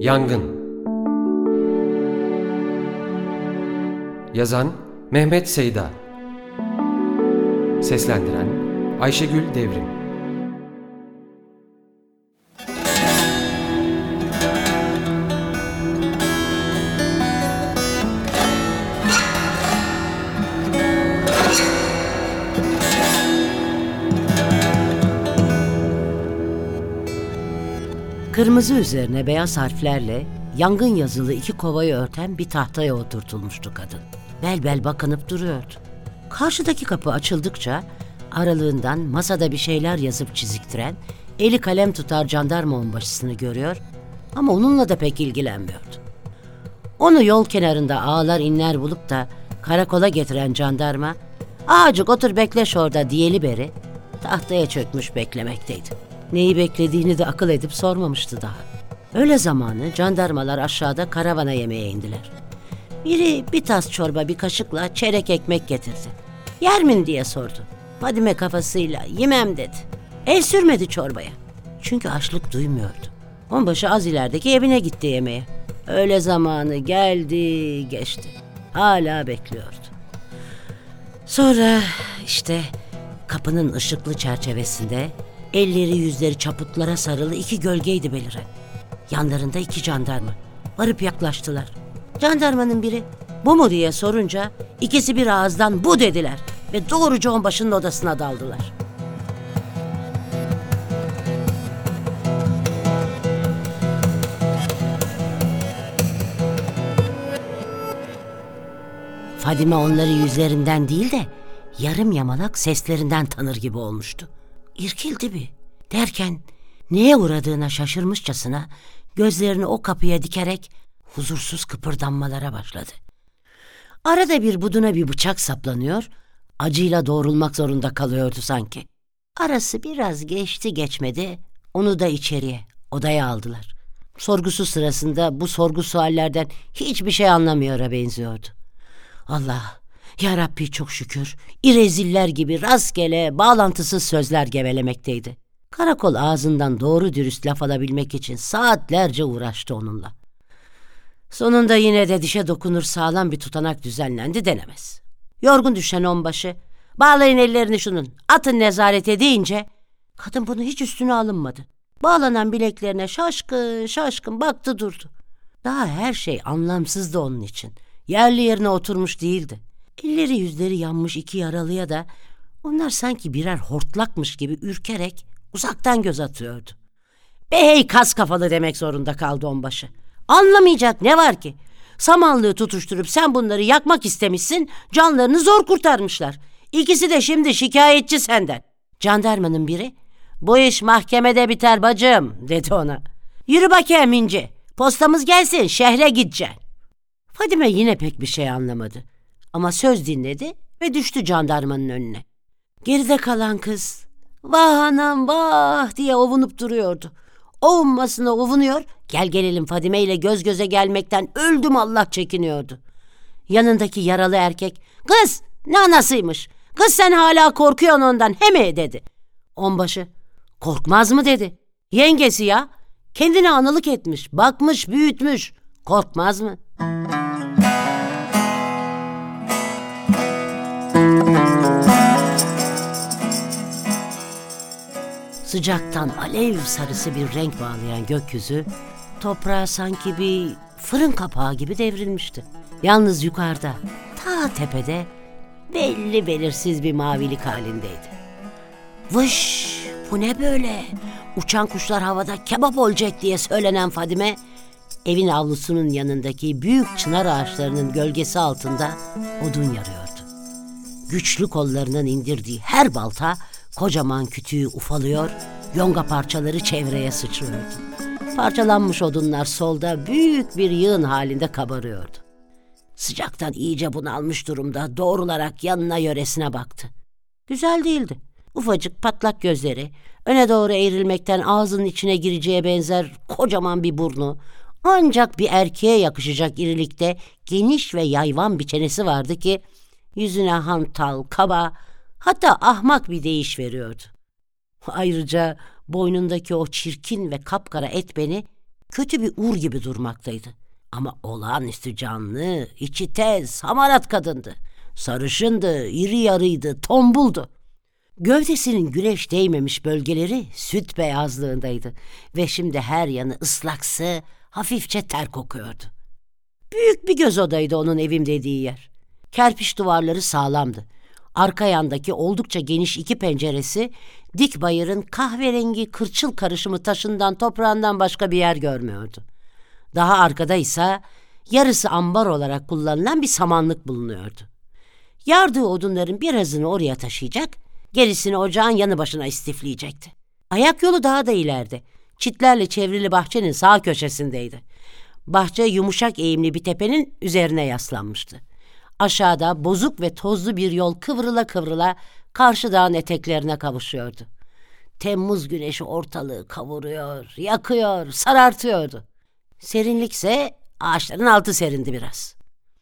Yangın. Yazan Mehmet Seyda. Seslendiren Ayşegül Devrim. Kırmızı üzerine beyaz harflerle yangın yazılı 2 kovayı örten bir tahtaya oturtulmuştu kadın. Bel bel bakınıp duruyordu. Karşıdaki kapı açıldıkça aralığından masada bir şeyler yazıp çiziktiren, eli kalem tutar jandarma onbaşısını görüyor ama onunla da pek ilgilenmiyordu. Onu yol kenarında ağlar inler bulup da karakola getiren jandarma, "Ağacık otur bekleş orada" diyeli beri tahtaya çökmüş beklemekteydi. Neyi beklediğini de akıl edip sormamıştı daha. Öğle zamanı jandarmalar aşağıda karavana yemeğe indiler. Biri bir tas çorba bir kaşıkla çeyrek ekmek getirdi. "Yer min?" diye sordu. Fadime kafasıyla "Yemem" dedi. El sürmedi çorbaya. Çünkü açlık duymuyordu. Onbaşı az ilerideki evine gitti yemeğe. Öğle zamanı geldi geçti. Hala bekliyordu. Sonra işte kapının ışıklı çerçevesinde elleri yüzleri çaputlara sarılı 2 gölgeydi beliren. Yanlarında 2 jandarma. Varıp yaklaştılar. Jandarmanın biri "Bu mu?" diye sorunca ikisi bir ağızdan "Bu" dediler ve doğruca onbaşının odasına daldılar. Fadime onları yüzlerinden değil de yarım yamalak seslerinden tanır gibi olmuştu. İrkildi bir. Derken neye uğradığına şaşırmışçasına gözlerini o kapıya dikerek huzursuz kıpırdanmalara başladı. Arada bir buduna bir bıçak saplanıyor, acıyla doğrulmak zorunda kalıyordu sanki. Arası biraz geçti geçmedi, onu da içeriye, odaya aldılar. Sorgusu sırasında bu sorgu suallerden hiçbir şey anlamıyor'a benziyordu. Allah, ya Rabbi çok şükür, ireziller gibi rastgele, bağlantısız sözler gevelemekteydi. Karakol ağzından doğru dürüst laf alabilmek için saatlerce uğraştı onunla. Sonunda yine de dişe dokunur sağlam bir tutanak düzenlendi denemez. Yorgun düşen onbaşı, "Bağlayın ellerini şunun, atın nezarete" deyince kadın bunu hiç üstüne alınmadı. Bağlanan bileklerine şaşkın şaşkın baktı durdu. Daha her şey anlamsızdı onun için. Yerli yerine oturmuş değildi. Elleri yüzleri yanmış 2 yaralıya da onlar sanki birer hortlakmış gibi ürkerek uzaktan göz atıyordu. "Be hey kas kafalı" demek zorunda kaldı onbaşı. "Anlamayacak ne var ki? Samanlığı tutuşturup sen bunları yakmak istemişsin, canlarını zor kurtarmışlar. İkisi de şimdi şikayetçi senden." Jandarmanın biri, "Bu iş mahkemede biter bacım" dedi ona. "Yürü bakayım İnci, postamız gelsin şehre gideceksin." Fadime yine pek bir şey anlamadı. Ama söz dinledi ve düştü jandarmanın önüne. Geride kalan kız, "Vah anam vah" diye ovunup duruyordu. Ovunmasına ovunuyor, gel gelelim Fadime ile göz göze gelmekten öldüm Allah çekiniyordu. Yanındaki yaralı erkek, "Kız ne anasıymış, kız sen hala korkuyorsun ondan he mi?" dedi. Onbaşı, "Korkmaz mı?" dedi. "Yengesi ya, kendine analık etmiş, bakmış büyütmüş, korkmaz mı?" Sıcaktan alev sarısı bir renk bağlayan gökyüzü toprağa sanki bir fırın kapağı gibi devrilmişti. Yalnız yukarıda, ta tepede belli belirsiz bir mavilik halindeydi. "Vış, bu ne böyle? Uçan kuşlar havada kebap olacak" diye söylenen Fadime, evin avlusunun yanındaki büyük çınar ağaçlarının gölgesi altında odun yarıyordu. Güçlü kollarının indirdiği her balta kocaman kütüğü ufalıyor, yonga parçaları çevreye sıçrıyordu. Parçalanmış odunlar solda büyük bir yığın halinde kabarıyordu. Sıcaktan iyice bunalmış durumda doğrularak yanına yöresine baktı. Güzel değildi. Ufacık patlak gözleri, öne doğru eğrilmekten ağzının içine gireceğe benzer kocaman bir burnu, ancak bir erkeğe yakışacak irilikte geniş ve yayvan bir çenesi vardı ki yüzüne hantal, kaba, hatta ahmak bir deyiş veriyordu. Ayrıca boynundaki o çirkin ve kapkara et beni kötü bir ur gibi durmaktaydı. Ama olağanüstü canlı, içi tez, hamarat kadındı. Sarışındı, iri yarıydı, tombuldu. Gövdesinin güneş değmemiş bölgeleri süt beyazlığındaydı ve şimdi her yanı ıslaksı, hafifçe ter kokuyordu. Büyük bir göz odaydı onun evim dediği yer. Kerpiç duvarları sağlamdı. Arka yandaki oldukça geniş 2 penceresi, dik bayırın kahverengi kırçıl karışımı taşından toprağından başka bir yer görmüyordu. Daha arkada ise yarısı ambar olarak kullanılan bir samanlık bulunuyordu. Yardığı odunların birazını oraya taşıyacak, gerisini ocağın yanı başına istifleyecekti. Ayak yolu daha da ileride, çitlerle çevrili bahçenin sağ köşesindeydi. Bahçe yumuşak eğimli bir tepenin üzerine yaslanmıştı. Aşağıda bozuk ve tozlu bir yol kıvrıla kıvrıla karşı dağın eteklerine kavuşuyordu. Temmuz güneşi ortalığı kavuruyor, yakıyor, sarartıyordu. Serinlikse ağaçların altı serindi biraz.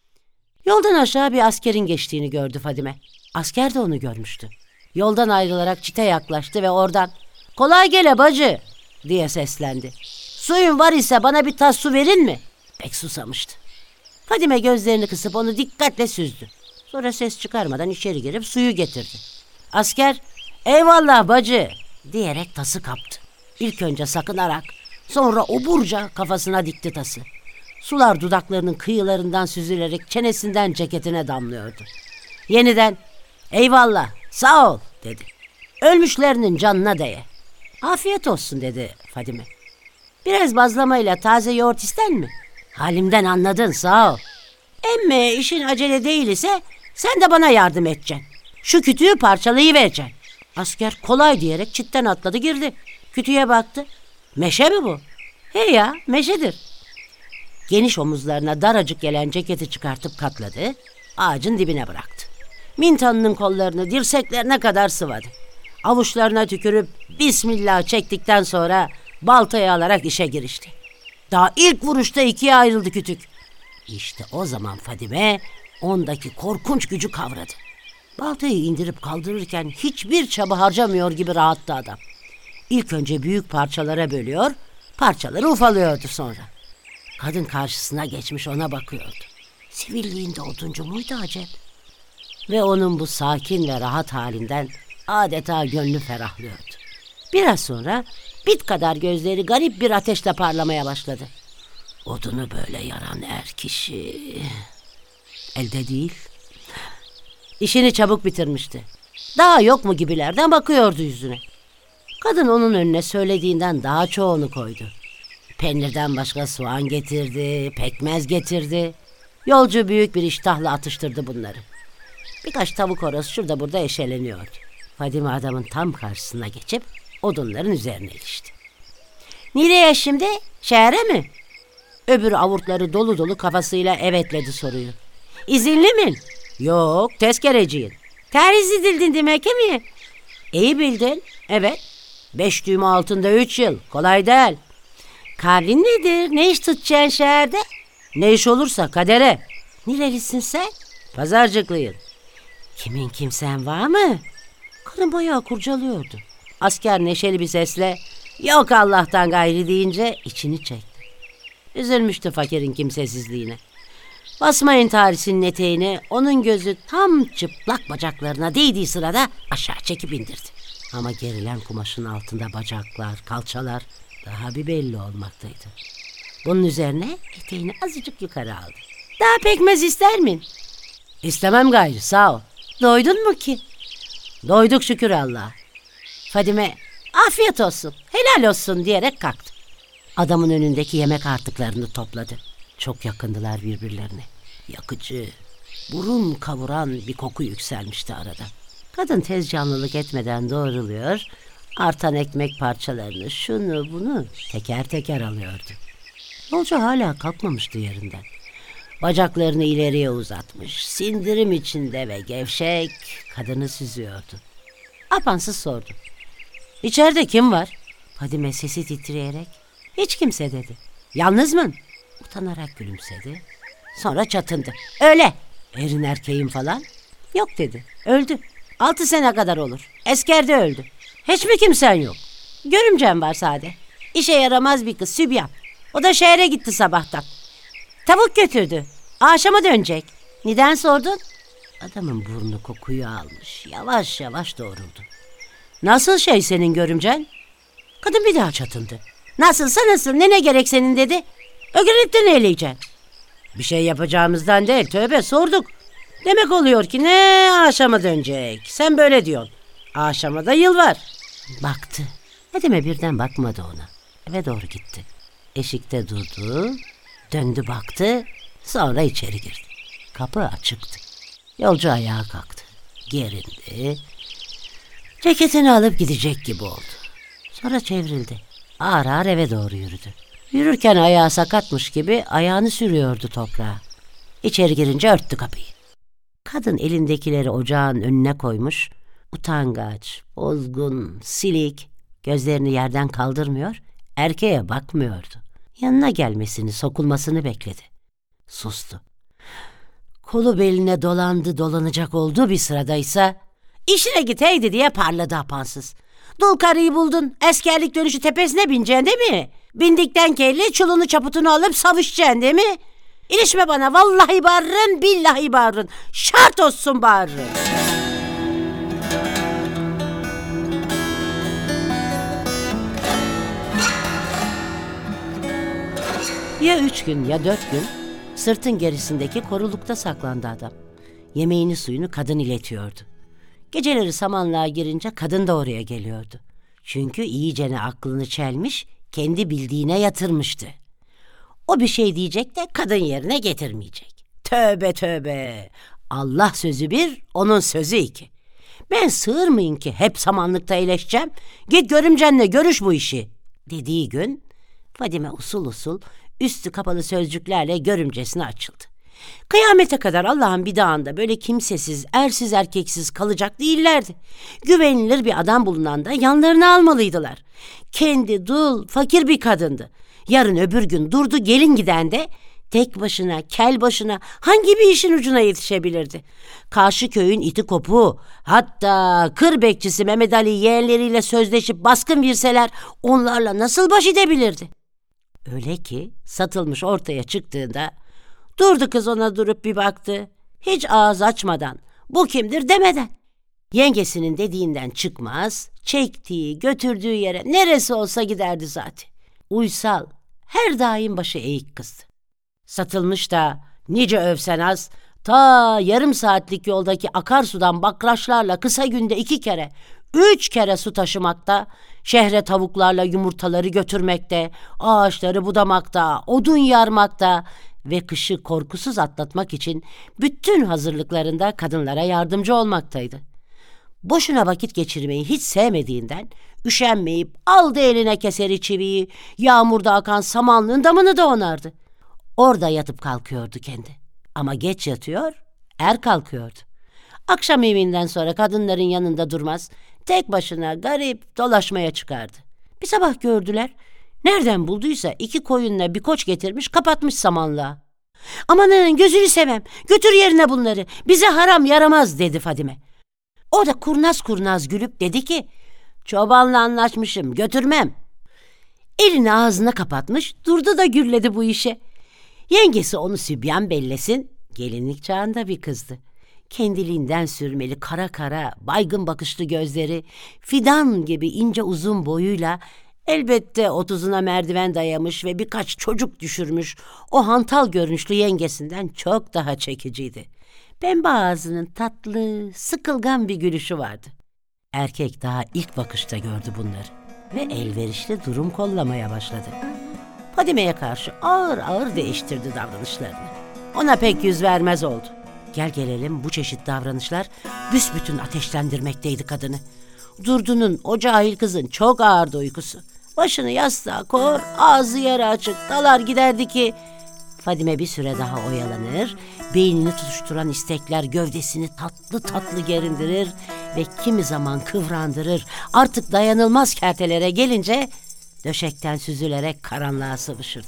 Yoldan aşağı bir askerin geçtiğini gördü Fadime. Asker de onu görmüştü. Yoldan ayrılarak çite yaklaştı ve oradan "Kolay gele bacı!" diye seslendi. "Suyun var ise bana bir tas su verin mi?" Pek susamıştı. Fadime gözlerini kısıp onu dikkatle süzdü. Sonra ses çıkarmadan içeri girip suyu getirdi. Asker "Eyvallah bacı!" diyerek tası kaptı. İlk önce sakınarak, sonra oburca kafasına dikti tası. Sular dudaklarının kıyılarından süzülerek çenesinden ceketine damlıyordu. Yeniden "Eyvallah, sağ ol!" dedi. "Ölmüşlerinin canına değe." "Afiyet olsun!" dedi Fadime. "Biraz bazlamayla taze yoğurt ister mi?" "Halimden anladın, sağ ol." "Emme işin acele değil ise sen de bana yardım edeceksin. Şu kütüğü parçalayıvereceksin." Asker kolay diyerek çitten atladı girdi. Kütüğe baktı. "Meşe mi bu?" "He ya, meşedir." Geniş omuzlarına daracık gelen ceketi çıkartıp katladı, ağacın dibine bıraktı. Mintanının kollarını dirseklerine kadar sıvadı. Avuçlarına tükürüp Bismillah çektikten sonra baltayı alarak işe girişti. Daha ilk vuruşta 2'ye ayrıldı kütük. İşte o zaman Fadime ondaki korkunç gücü kavradı. Baltayı indirip kaldırırken hiçbir çaba harcamıyor gibi rahattı adam. İlk önce büyük parçalara bölüyor, parçaları ufalıyordu sonra. Kadın karşısına geçmiş ona bakıyordu. Sivilliğinde oduncu muydu acep? Ve onun bu sakin ve rahat halinden adeta gönlü ferahlıyordu. Biraz sonra bit kadar gözleri garip bir ateşle parlamaya başladı. Odunu böyle yaran kişi elde değil. İşini çabuk bitirmişti. Daha yok mu gibilerden bakıyordu yüzüne. Kadın onun önüne söylediğinden daha çoğunu koydu. Peynirden başka soğan getirdi, pekmez getirdi. Yolcu büyük bir iştahla atıştırdı bunları. Birkaç tavuk horoz şurada burada eşeleniyordu. Fadime adamın tam karşısına geçip odunların üzerine ilişti. "Nereye şimdi? Şehre mi?" Öbürü avurtları dolu dolu kafasıyla evetledi soruyu. "İzinli mi?" "Yok, tezkereciyim." "Terhis edildin demek mi?" "İyi bildin." "Evet." 5 düğme altında 3 yıl. Kolay değil." "Kavlin nedir? Ne iş tutacaksın şehirde?" "Ne iş olursa kadere." "Nerelisin sen?" "Pazarcıklıyım." "Kimin kimsen var mı?" Kadın bayağı kurcalıyordu. Asker neşeli bir sesle "Yok Allah'tan gayri" deyince içini çekti. Üzülmüştü fakirin kimsesizliğine. Basmayın tarihinin eteğini onun gözü tam çıplak bacaklarına değdiği sırada aşağı çekip indirdi. Ama gerilen kumaşın altında bacaklar, kalçalar daha bir belli olmaktaydı. Bunun üzerine eteğini azıcık yukarı aldı. "Daha pekmez ister min?" "İstemem gayrı, sağ ol." "Doydun mu ki?" "Doyduk şükür Allah'a." Fadime "Afiyet olsun, helal olsun" diyerek kalktı. Adamın önündeki yemek artıklarını topladı. Çok yakındılar birbirlerine. Yakıcı, burun kavuran bir koku yükselmişti arada. Kadın tez canlılık etmeden doğruluyor, artan ekmek parçalarını şunu bunu teker teker alıyordu. Yolcu hala kalkmamıştı yerinden. Bacaklarını ileriye uzatmış, sindirim içinde ve gevşek kadını süzüyordu. Apansız sordu. "İçeride kim var?" Fadime sesi titreyerek "Hiç kimse" dedi. "Yalnız mı?" Utanarak gülümsedi. Sonra çatındı. "Öyle. Erin erkeğim falan?" "Yok" dedi. "Öldü. 6 sene kadar olur. Eskerde öldü." "Hiç mi kimsen yok?" "Görümcem var sade. İşe yaramaz bir kız, Sübyan." O da şehre gitti sabahtan. Tavuk götürdü. Akşama dönecek. Neden sordun? Adamın burnu kokuyu almış. Yavaş yavaş doğruldu. Nasıl şey senin görümcen? Kadın bir daha çatındı. Nasılsa nasıl, ne gerek senin dedi. Ögürüp de ne eyleyeceksin? Bir şey yapacağımızdan değil, tövbe sorduk. Demek oluyor ki ne akşama dönecek. Sen böyle diyorsun. Akşama da yıl var. Baktı. Fadime birden bakmadı ona. Eve doğru gitti. Eşikte durdu. Döndü baktı. Sonra içeri girdi. Kapı açıktı. Yolcu ayağa kalktı. Gerindi. Ceketini alıp gidecek gibi oldu. Sonra çevrildi. Ağır ağır eve doğru yürüdü. Yürürken ayağı sakatmış gibi ayağını sürüyordu toprağa. İçeri girince örttü kapıyı. Kadın elindekileri ocağın önüne koymuş. Utangaç, bozgun, silik, gözlerini yerden kaldırmıyor, erkeğe bakmıyordu. Yanına gelmesini, sokulmasını bekledi. Sustu. Kolu beline dolandı, dolanacak olduğu bir sıradaysa işine git heydi diye parladı apansız. Dul karıyı buldun, askerlik dönüşü tepesine bineceksin değil mi? Bindikten kelli çulunu çaputunu alıp savuşacaksın değil mi? İlişme bana, vallahi bağırırım, billahi bağırırım. Şart olsun bağırırım. Ya 3 gün ya 4 gün sırtın gerisindeki korulukta saklandı adam. Yemeğini suyunu kadın iletiyordu. Geceleri samanlığa girince kadın da oraya geliyordu. Çünkü iyicene aklını çelmiş, kendi bildiğine yatırmıştı. O bir şey diyecek de kadın yerine getirmeyecek. Tövbe tövbe. Allah sözü bir, onun sözü iki. Ben sığır mıyım ki hep samanlıkta iyileşeceğim? Git görümcenle görüş bu işi. Dediği gün Fadime usul usul üstü kapalı sözcüklerle görümcesine açıldı. Kıyamete kadar Allah'ın bir dağında böyle kimsesiz, ersiz erkeksiz kalacak değillerdi. Güvenilir bir adam bulunan da yanlarına almalıydılar. Kendi dul, fakir bir kadındı. Yarın öbür gün durdu gelin giden de tek başına, kel başına hangi bir işin ucuna yetişebilirdi? Karşı köyün iti kopuğu, hatta kır bekçisi Mehmet Ali yeğenleriyle sözleşip baskın virseler onlarla nasıl baş edebilirdi? Öyle ki satılmış ortaya çıktığında durdu kız ona durup bir baktı. Hiç ağız açmadan, bu kimdir demeden. Yengesinin dediğinden çıkmaz, çektiği, götürdüğü yere neresi olsa giderdi zaten. Uysal, her daim başı eğik kızdı. Satılmış da nice övsen az, ta yarım saatlik yoldaki akarsudan bakraçlarla kısa günde 2 kere, 3 kere su taşımakta, şehre tavuklarla yumurtaları götürmekte, ağaçları budamakta, odun yarmakta ve kışı korkusuz atlatmak için bütün hazırlıklarında kadınlara yardımcı olmaktaydı. Boşuna vakit geçirmeyi hiç sevmediğinden üşenmeyip aldı eline keseri çiviyi, yağmurda akan samanlığın damını da onardı. Orada yatıp kalkıyordu kendi. Ama geç yatıyor, er kalkıyordu. Akşam yemeğinden sonra kadınların yanında durmaz, tek başına garip dolaşmaya çıkardı. Bir sabah gördüler, nereden bulduysa 2 koyunla bir koç getirmiş, kapatmış samanlığa. Amanın gözünü sevem, götür yerine bunları, bize haram yaramaz dedi Fadime. O da kurnaz kurnaz gülüp dedi ki, çobanla anlaşmışım, götürmem. Elini ağzına kapatmış, durdu da gürledi bu işe. Yengesi onu sübyan bellesin, gelinlik çağında bir kızdı. Kendiliğinden sürmeli kara kara, baygın bakışlı gözleri, fidan gibi ince uzun boyuyla, elbette 30'una merdiven dayamış ve birkaç çocuk düşürmüş, o hantal görünüşlü yengesinden çok daha çekiciydi. Pembe ağzının tatlı, sıkılgan bir gülüşü vardı. Erkek daha ilk bakışta gördü bunları ve elverişli durum kollamaya başladı. Fadime'ye karşı ağır ağır değiştirdi davranışlarını. Ona pek yüz vermez oldu. Gel gelelim bu çeşit davranışlar büsbütün ateşlendirmekteydi kadını. Durdu'nun, o cahil kızın çok ağırdı uykusu. Başını yastığa kor, ağzı yarı açık dalar giderdi ki Fadime bir süre daha oyalanır, beynini tutuşturan istekler gövdesini tatlı tatlı gerindirir ve kimi zaman kıvrandırır. Artık dayanılmaz kertelere gelince döşekten süzülerek karanlığa sıvışırdı.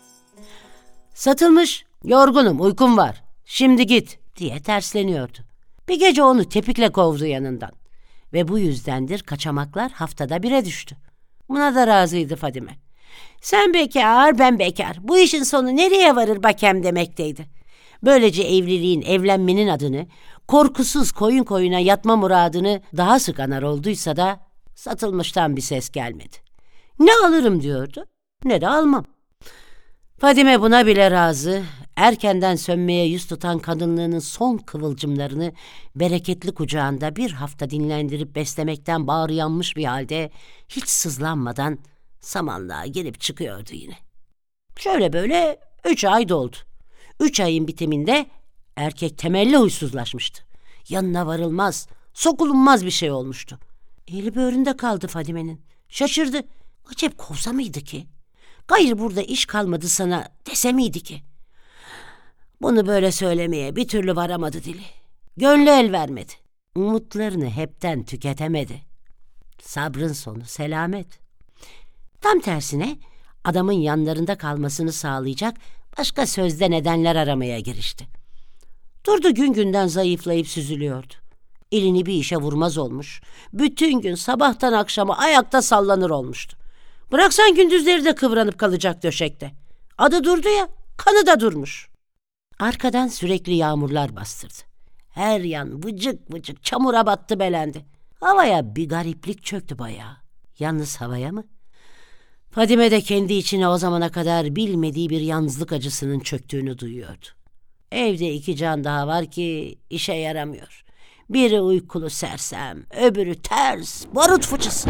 Satılmış, yorgunum, uykum var, şimdi git diye tersleniyordu. Bir gece onu tepikle kovdu yanından ve bu yüzdendir kaçamaklar haftada 1'e düştü. Buna da razıydı Fadime. Sen bekar, ben bekar. Bu işin sonu nereye varır bakem demekteydi. Böylece evliliğin, evlenmenin adını, korkusuz koyun koyuna yatma muradını daha sık anar olduysa da satılmıştan bir ses gelmedi. Ne alırım diyordu, ne de almam. Fadime buna bile razı, erkenden sönmeye yüz tutan kadınlığının son kıvılcımlarını bereketli kucağında bir hafta dinlendirip beslemekten bağrı yanmış bir halde hiç sızlanmadan samanlığa girip çıkıyordu yine. Şöyle böyle 3 ay doldu. 3 ayın bitiminde erkek temelli huysuzlaşmıştı. Yanına varılmaz, sokulunmaz bir şey olmuştu. Eli böğründe kaldı Fadime'nin. Şaşırdı. Acep kovsa mıydı ki? Gayrı burada iş kalmadı sana dese miydi ki? Bunu böyle söylemeye bir türlü varamadı dili. Gönlü el vermedi. Umutlarını hepten tüketemedi. Sabrın sonu selamet. Tam tersine adamın yanlarında kalmasını sağlayacak başka sözde nedenler aramaya girişti. Durdu gün günden zayıflayıp süzülüyordu. Elini bir işe vurmaz olmuş. Bütün gün sabahtan akşama ayakta sallanır olmuştu. Bıraksan gündüzleri de kıvranıp kalacak döşekte. Adı durdu ya, kanı da durmuş. Arkadan sürekli yağmurlar bastırdı. Her yan vıcık vıcık çamura battı belendi. Havaya bir gariplik çöktü bayağı. Yalnız havaya mı? Fadime de kendi içine o zamana kadar bilmediği bir yalnızlık acısının çöktüğünü duyuyordu. Evde 2 can daha var ki işe yaramıyor. Biri uykulu sersem, öbürü ters, barut fıçısı.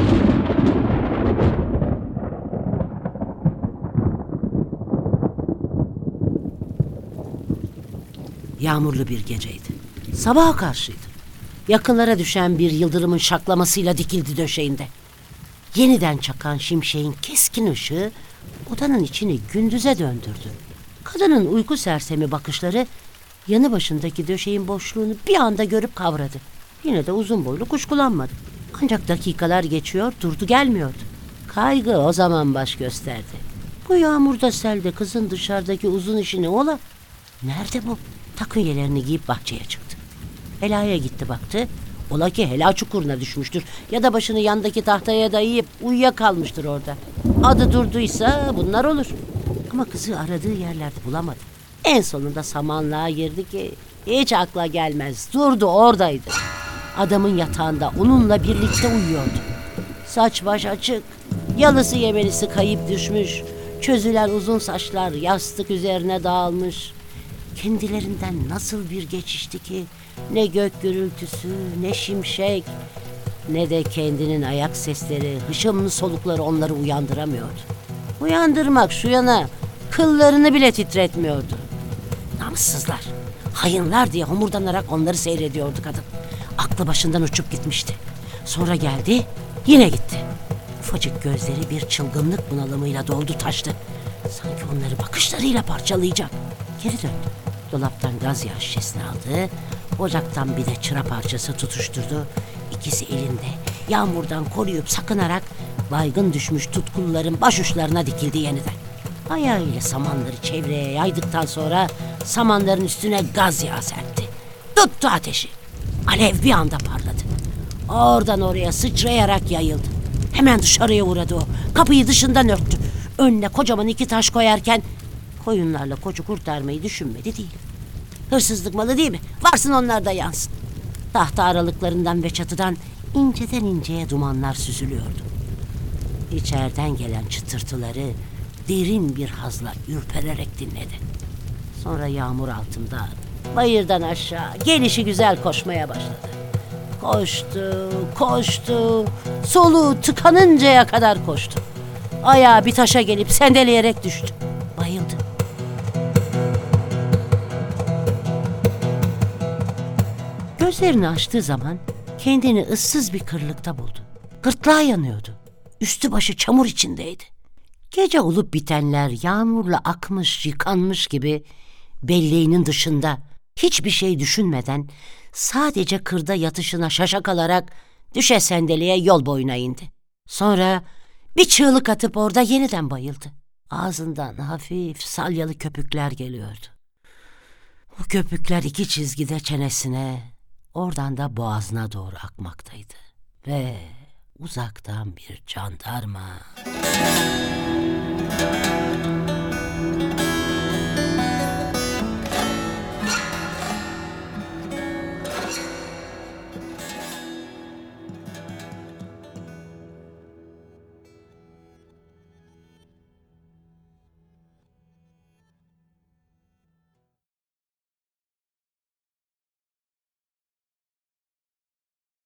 Yağmurlu bir geceydi. Sabaha karşıydı. Yakınlara düşen bir yıldırımın şaklamasıyla dikildi döşeğinde. Yeniden çakan şimşeğin keskin ışığı odanın içini gündüze döndürdü. Kadının uyku sersemi bakışları yanı başındaki döşeğin boşluğunu bir anda görüp kavradı. Yine de uzun boylu kuşkulanmadı. Ancak dakikalar geçiyor, durdu gelmiyordu. Kaygı o zaman baş gösterdi. Bu yağmurda selde kızın dışarıdaki uzun işini ola. Nerede bu? Takviyelerini giyip bahçeye çıktı. Helaya gitti baktı. Ola ki Hela çukuruna düşmüştür. Ya da başını yandaki tahtaya dayayıp uyuyakalmıştır orada. Adı durduysa bunlar olur. Ama kızı aradığı yerlerde bulamadı. En sonunda samanlığa girdi ki hiç akla gelmez. Durdu oradaydı. Adamın yatağında onunla birlikte uyuyordu. Saç baş açık. Yalısı yemelisi kayıp düşmüş. Çözülen uzun saçlar yastık üzerine dağılmış. Kendilerinden nasıl bir geçişti ki ne gök gürültüsü, ne şimşek, ne de kendinin ayak sesleri, hışımlı solukları onları uyandıramıyordu. Uyandırmak şu yana kıllarını bile titretmiyordu. Namussuzlar, hayınlar diye homurdanarak onları seyrediyordu kadın. Aklı başından uçup gitmişti. Sonra geldi, yine gitti. Ufacık gözleri bir çılgınlık bunalımıyla doldu taştı. Sanki onları bakışlarıyla parçalayacak. Geri döndü. Dolaptan gaz yağı şişesini aldı. Ocaktan bir de çıra parçası tutuşturdu. İkisi elinde. Yağmurdan koruyup sakınarak baygın düşmüş tutkulların başuçlarına dikildi yeniden. Ayağıyla samanları çevreye yaydıktan sonra samanların üstüne gaz yağı serpti. Tuttu ateşi. Alev bir anda parladı. Oradan oraya sıçrayarak yayıldı. Hemen dışarıya uğradı o. Kapıyı dışından örttü. Önüne kocaman 2 taş koyarken koyunlarla koçu kurtarmayı düşünmedi değil. Hırsızlık malı değil mi? Varsın onlar da yansın. Tahta aralıklarından ve çatıdan inceden inceye dumanlar süzülüyordu. İçeriden gelen çıtırtıları derin bir hazla ürpererek dinledi. Sonra yağmur altında bayırdan aşağı gelişi güzel koşmaya başladı. Koştu, koştu, soluğu tıkanıncaya kadar koştu. Ayağı bir taşa gelip sendeleyerek düştü. Bayıldı. Gözlerini açtığı zaman kendini ıssız bir kırlıkta buldu. Gırtlağı yanıyordu. Üstü başı çamur içindeydi. Gece olup bitenler yağmurla akmış, yıkanmış gibi belleğinin dışında hiçbir şey düşünmeden sadece kırda yatışına şaşa kalarak düşe sendeleye yol boyuna indi. Sonra bir çığlık atıp orada yeniden bayıldı. Ağzından hafif salyalı köpükler geliyordu. O köpükler 2 çizgide çenesine, oradan da boğazına doğru akmaktaydı. Ve uzaktan bir jandarma